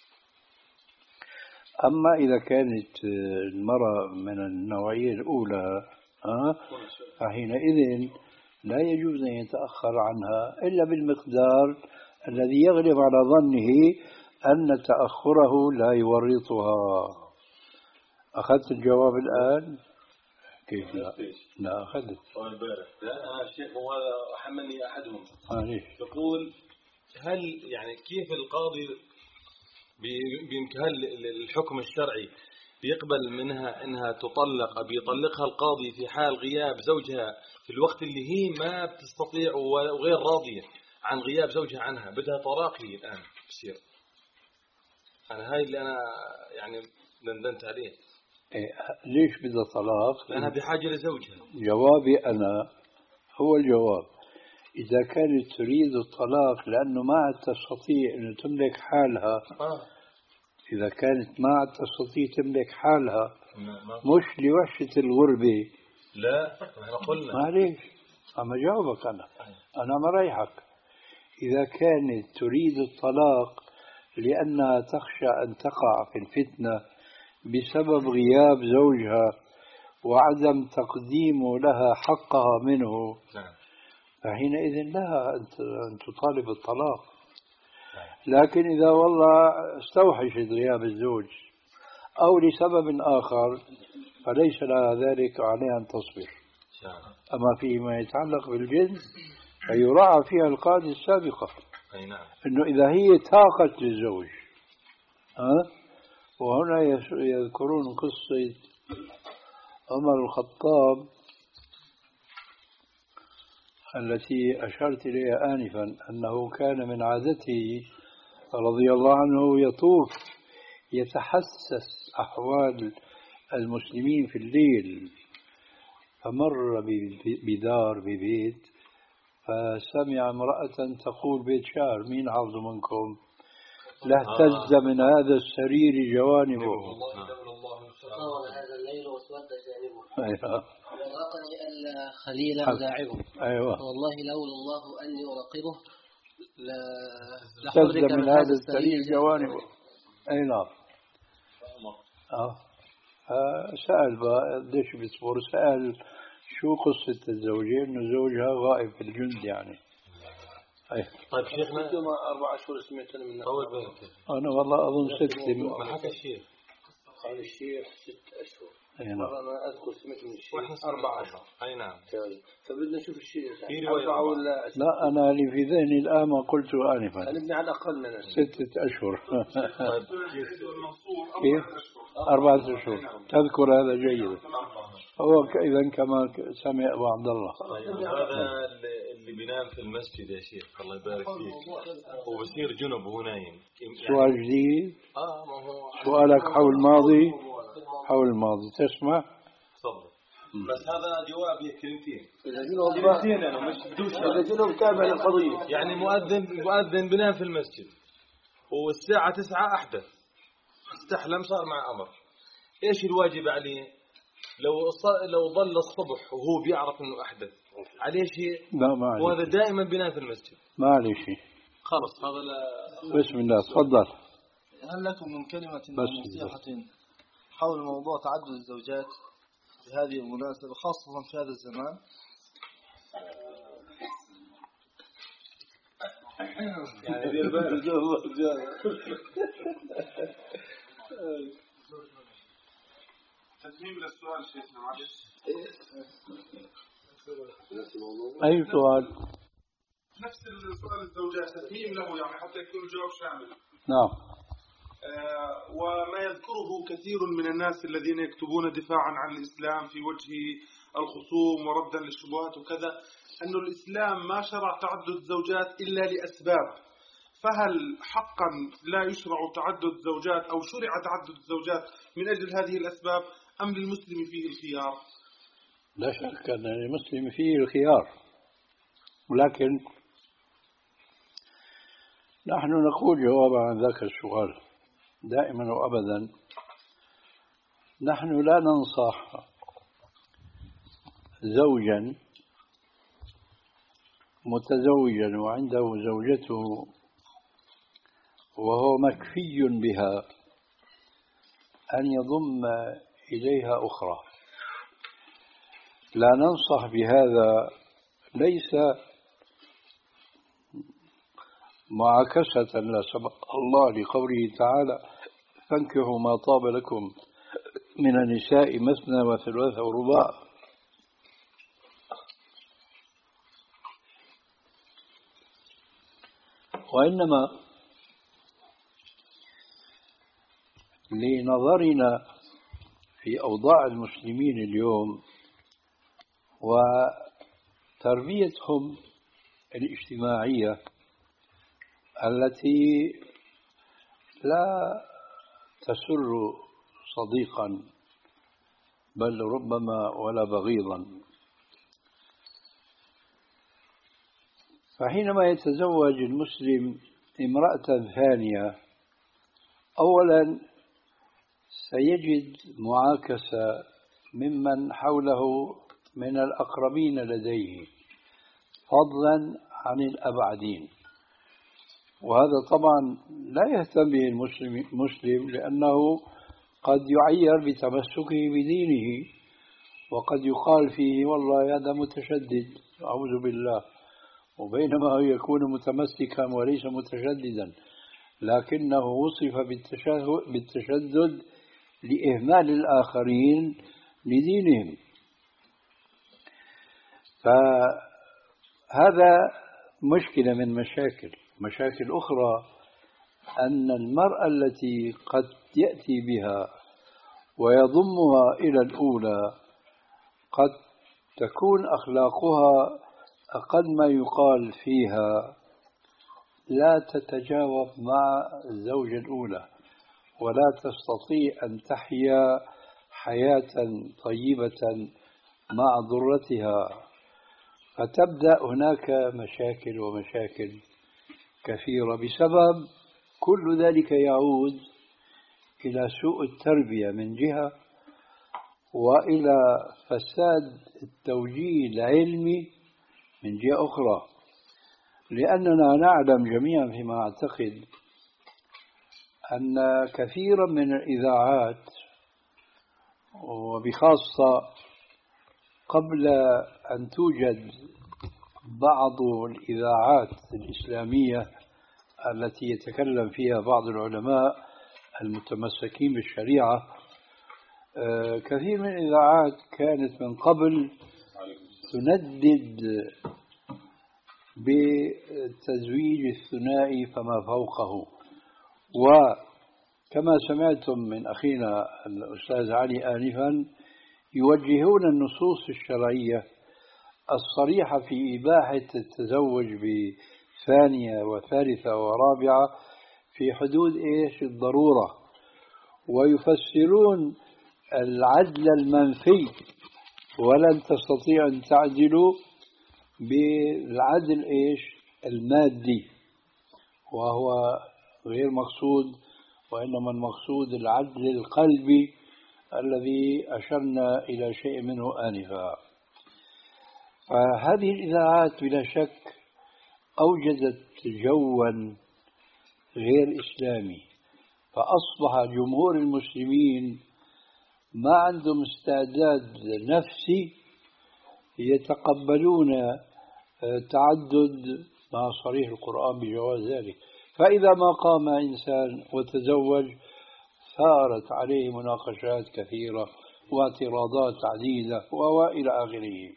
أما إذا كانت المرأة من النوعية الأولى أه؟ فحينئذ لا يجوز أن يتأخر عنها إلا بالمقدار الذي يغلب على ظنه أن تأخره لا يورطها. أخذت الجواب الآن؟ كيف لا؟ لا أخذت. لا أنا الشيخ وهذا حملني أحدهم. آه ليش؟ يقول هل يعني كيف القاضي بإمكان الحكم الشرعي بيقبل منها أنها تطلق، بيطلقها القاضي في حال غياب زوجها في الوقت اللي هي ما بتستطيع وغير راضية عن غياب زوجها عنها، بدها طلاق هي الآن بصير. أنا هاي اللي أنا يعني دندنت عليه. إيه ليش بدها طلاق؟ لأنها بحاجة لزوجها. جوابي أنا هو الجواب، إذا كانت تريد الطلاق لأنه ما عاد تستطيع أن تملك حالها آه. إذا كانت ما عاد تستطيع تملك حالها مش لوحشة الغربة. لا احنا قلنا معليش أما جاوبك أنا أنا مريحك. إذا كانت تريد الطلاق لأنها تخشى أن تقع في الفتنة بسبب غياب زوجها وعدم تقديمه لها حقها منه، فحينئذ لها أن تطالب الطلاق. لكن إذا والله استوحشت غياب الزوج أو لسبب آخر فليس لها ذلك عليها أن تصبر. أما فيما يتعلق بالجنس فيراعى فيها القاعدة السابقة أنه إذا هي تاقت للزوج أه؟ وهنا يذكرون قصة عمر الخطاب التي أشرت إليها آنفا، أنه كان من عادته رضي الله عنه يطوف يتحسس أحوال المسلمين في الليل، فمر بدار ببيت فسمع امرأة تقول بيت شعر مين حافظ منكم؟ لاهتز من هذا السرير جوانبه هذا الليل واسود جانبه أيوة. ورقني ألا خليلا داعبه أيوة. والله لولا الله أني أراقبه لاهتز من هذا السرير جوانبه. أي نعم. آه. سأل قديش بيصبر، سأل شو قصة الزوجين إنه زوجها غائب في الجند يعني. أيه. طيب شيخنا أربع أشهر سمعت من طول بالك. أنا والله أظن ست. ما حكى الشيخ. قال الشيخ ست أشهر. أي نعم. والله ما أذكر سمعت من الشيخ أربع أشهر. أي نعم. فبدنا نشوف الشيخ في رواية ولا لا أنا اللي في ذهني الآن ما قلته آنفا. نبني على الأقل من ستة أشهر. طيب كيف؟ أربعة أشهر. تذكر هذا جيد. هو إذا كما سمع أبو عبد الله. طيب هذا اللي بينام في المسجد يا شيخ الله يبارك فيك وبصير جنب وهو نايم. سؤال جديد. آه ما هو سؤالك حول الماضي حول الماضي تسمع؟ تفضل. بس هذا جواب كلمتين. إذا كلمتين أنا مش بدوش. إذا كلهم تابع للقضية. يعني مؤذن مؤذن بينام في المسجد والساعة تسعة أحدث استحلم صار مع أمر، إيش الواجب عليه؟ لو لو ظل الصبح وهو بيعرف إنه أحدث عليه شيء؟ لا ما عليه. وهذا دائما بينام في المسجد. ما عليه شيء. خلص هذا لا. بسم الله تفضل. هل لكم من كلمة نصيحة حول موضوع تعدد الزوجات في هذه المناسبة خاصة في هذا الزمان؟ يعني دير بالك. تتميم للسؤال شيخنا معلش. أي سؤال؟ نفس السؤال الزوجات تتميم له يعني حتى يكون الجواب شامل. نعم. آه وما يذكره كثير من الناس الذين يكتبون دفاعا عن الإسلام في وجه الخصوم وردا للشبهات وكذا، أن الإسلام ما شرع تعدد الزوجات إلا لأسباب، فهل حقا لا يشرع تعدد الزوجات أو شرع تعدد الزوجات من أجل هذه الأسباب أم للمسلم فيه الخيار؟ لا شك أن للمسلم فيه الخيار، ولكن نحن نقول جوابا عن ذاك السؤال دائما وأبدا، نحن لا ننصح زوجا متزوجا وعنده زوجته وهو مكفي بها أن يضم إليها أخرى. لا ننصح بهذا ليس معاكسة لا سبق الله لقوله تعالى فانكحوا ما طاب لكم من النساء مثنى وثلاث ورباع، وإنما لنظرنا في أوضاع المسلمين اليوم وتربيتهم الاجتماعية التي لا تسر صديقا بل ربما ولا بغيضا. فحينما يتزوج المسلم امرأة ثانية، أولا سيجد معاكسة ممن حوله من الأقربين لديه فضلا عن الأبعدين، وهذا طبعا لا يهتم به المسلم لأنه قد يعير بتمسكه بدينه، وقد يقال فيه والله هذا متشدد أعوذ بالله، وبينما هو يكون متمسكا وليس متشددا، لكنه وصف بالتشدد لإهمال الآخرين لدينهم. فهذا مشكلة من مشاكل مشاكل أخرى، أن المرأة التي قد يأتي بها ويضمها إلى الأولى قد تكون أخلاقها أقل ما يقال فيها لا تتجاوب مع الزوجة الأولى ولا تستطيع أن تحيا حياة طيبة مع ضرتها، فتبدأ هناك مشاكل ومشاكل كثيرة بسبب كل ذلك يعود إلى سوء التربية من جهة وإلى فساد التوجيه العلمي من جهة أخرى. لأننا نعلم جميعا فيما أعتقد أن كثيرا من الإذاعات وبخاصة قبل أن توجد بعض الإذاعات الإسلامية التي يتكلم فيها بعض العلماء المتمسكين بالشريعة، كثير من الإذاعات كانت من قبل تندد بالتزويج الثنائي فما فوقه، وكما سمعتم من أخينا الأستاذ علي آنفا يوجهون النصوص الشرعية الصريحة في إباحة التزوج بثانية وثالثة ورابعة في حدود إيش الضرورة، ويفسرون العدل المنفي ولن تستطيع أن تعدلوا بالعدل إيش المادي، وهو غير مقصود، وإنما المقصود العدل القلبي الذي أشرنا إلى شيء منه آنفا. فهذه الإذاعات بلا شك أوجدت جوا غير إسلامي، فأصبح جمهور المسلمين ما عندهم استعداد نفسي يتقبلون تعدد مع صريح القرآن بجواز ذلك. فإذا ما قام إنسان وتزوج ثارت عليه مناقشات كثيرة واعتراضات عديدة وإلى آخره.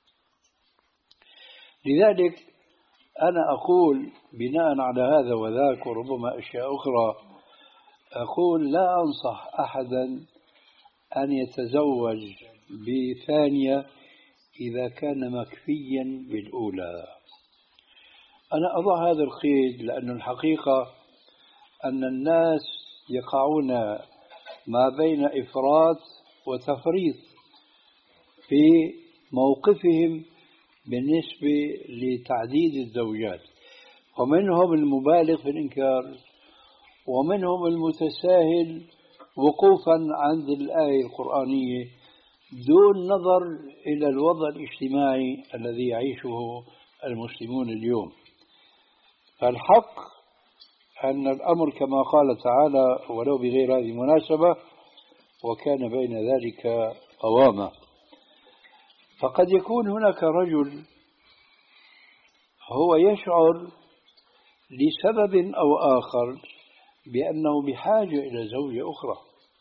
لذلك أنا أقول بناء على هذا وذاك وربما أشياء أخرى، أقول لا أنصح أحدا أن يتزوج بثانية إذا كان مكفيا بالأولى. أنا أضع هذا القيد لأن الحقيقة أن الناس يقعون ما بين إفراط وتفريط في موقفهم بالنسبة لتعديد الزوجات، ومنهم المبالغ في الإنكار ومنهم المتساهل وقوفا عند الآية القرآنية دون نظر إلى الوضع الاجتماعي الذي يعيشه المسلمون اليوم. فالحق أن الأمر كما قال تعالى ولو بغير هذه المناسبة وكان بين ذلك قوامة. فقد يكون هناك رجل هو يشعر لسبب أو آخر بأنه بحاجة إلى زوجة أخرى،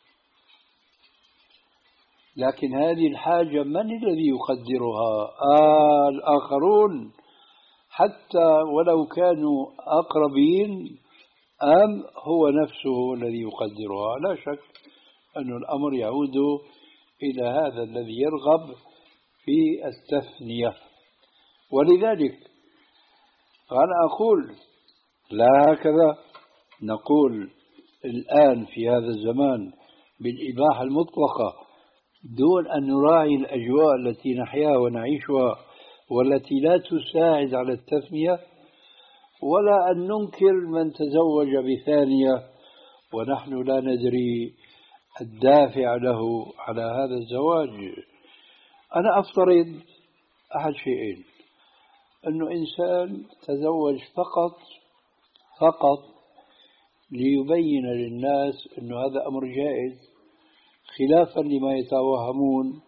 لكن هذه الحاجة من الذي يقدرها؟ آه الآخرون حتى ولو كانوا أقربين، أم هو نفسه الذي يقدرها؟ لا شك أن الأمر يعود إلى هذا الذي يرغب في التثنية. ولذلك أنا أقول لا هكذا نقول الآن في هذا الزمان بالإباحة المطلقة دون أن نراعي الأجواء التي نحياها ونعيشها والتي لا تساعد على التثنية، ولا أن ننكر من تزوج بثانية ونحن لا ندري الدافع له على هذا الزواج. أنا أفترض أحد شيئين: أنه إنسان تزوج فقط فقط ليبين للناس أنه هذا أمر جائز، خلافا لما يتوهمون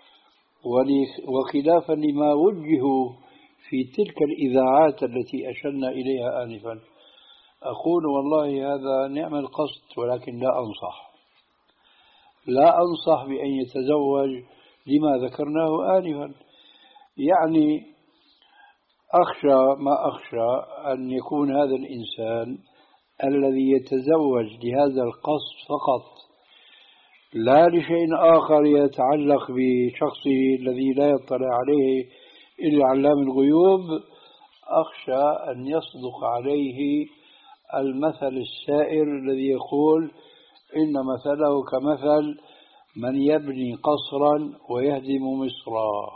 وخلافا لما وجهوا في تلك الإذاعات التي أشرنا إليها آنفا. أقول والله هذا نعم القصد، ولكن لا أنصح لا أنصح بأن يتزوج لما ذكرناه آنفا. يعني أخشى ما أخشى أن يكون هذا الإنسان الذي يتزوج لهذا القصد فقط لا لشيء آخر يتعلق بشخصه الذي لا يطلع عليه إلا علام الغيوب، أخشى أن يصدق عليه المثل السائر الذي يقول إن مثله كمثل من يبني قصرا ويهدم مصرا.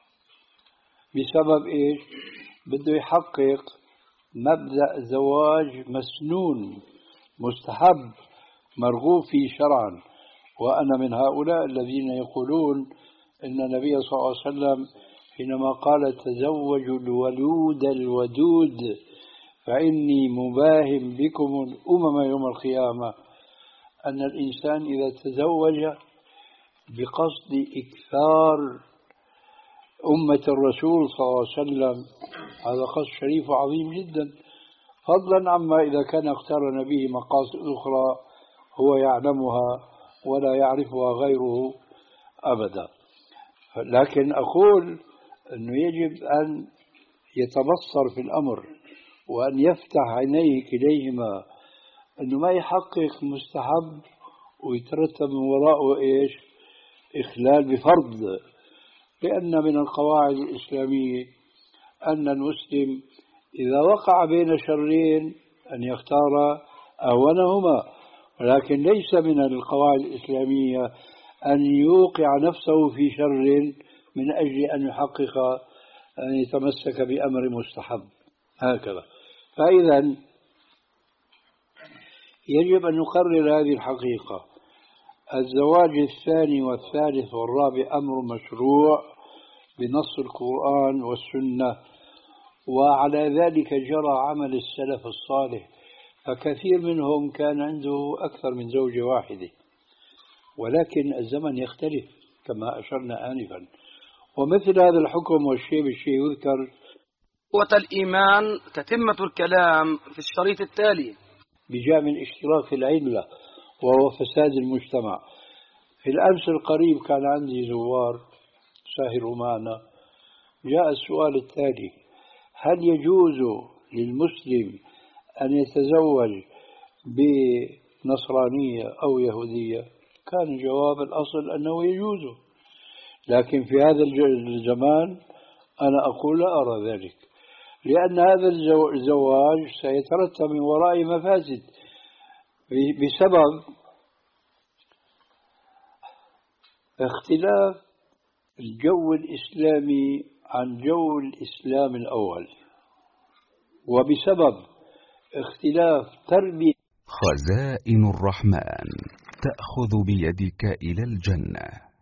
بسبب إيش؟ بده يحقق مبدأ زواج مسنون مستحب مرغوب فيه شرعا. وأنا من هؤلاء الذين يقولون إن النبي صلى الله عليه وسلم حينما قال تزوجوا الولود الودود فإني مباهم بكم الأمم يوم القيامة، أن الإنسان إذا تزوج بقصد إكثار أمة الرسول صلى الله عليه وسلم هذا قصد شريف وعظيم جدا، فضلا عما إذا كان اقترن به مقاصد أخرى هو يعلمها ولا يعرفها غيره أبدا. لكن أقول أنه يجب أن يتبصر في الأمر وأن يفتح عينيه كليهما، أنه ما يحقق مستحب ويترتب من وراءه إيش؟ إخلال بفرض. لأن من القواعد الإسلامية أن المسلم إذا وقع بين شرين أن يختار أولهما، ولكن ليس من القواعد الإسلامية أن يوقع نفسه في شر من أجل أن يحقق أن يتمسك بأمر مستحب هكذا. فإذا يجب أن نقرر هذه الحقيقة: الزواج الثاني والثالث والرابع أمر مشروع بنص القرآن والسنة، وعلى ذلك جرى عمل السلف الصالح، فكثير منهم كان عنده أكثر من زوجة واحدة. ولكن الزمن يختلف كما أشرنا آنفا، ومثل هذا الحكم والشيء بالشيء يذكر. قوة الإيمان تتمة الكلام في الشريط التالي: بجامع الاشتراك في العلة وهو فساد المجتمع. في الأمس القريب كان عندي زوار ساهروا معنا، جاء السؤال التالي: هل يجوز للمسلم أن يتزوج بنصرانية أو يهودية؟ كان جواب الأصل أنه يجوز، لكن في هذا الزمان أنا أقول لا أرى ذلك، لأن هذا الزواج سيترتب من وراء مفاسد بسبب اختلاف الجو الإسلامي عن جو الإسلام الأول، وبسبب اختلاف تربية. خزائن الرحمن تأخذ بيدك إلى الجنة.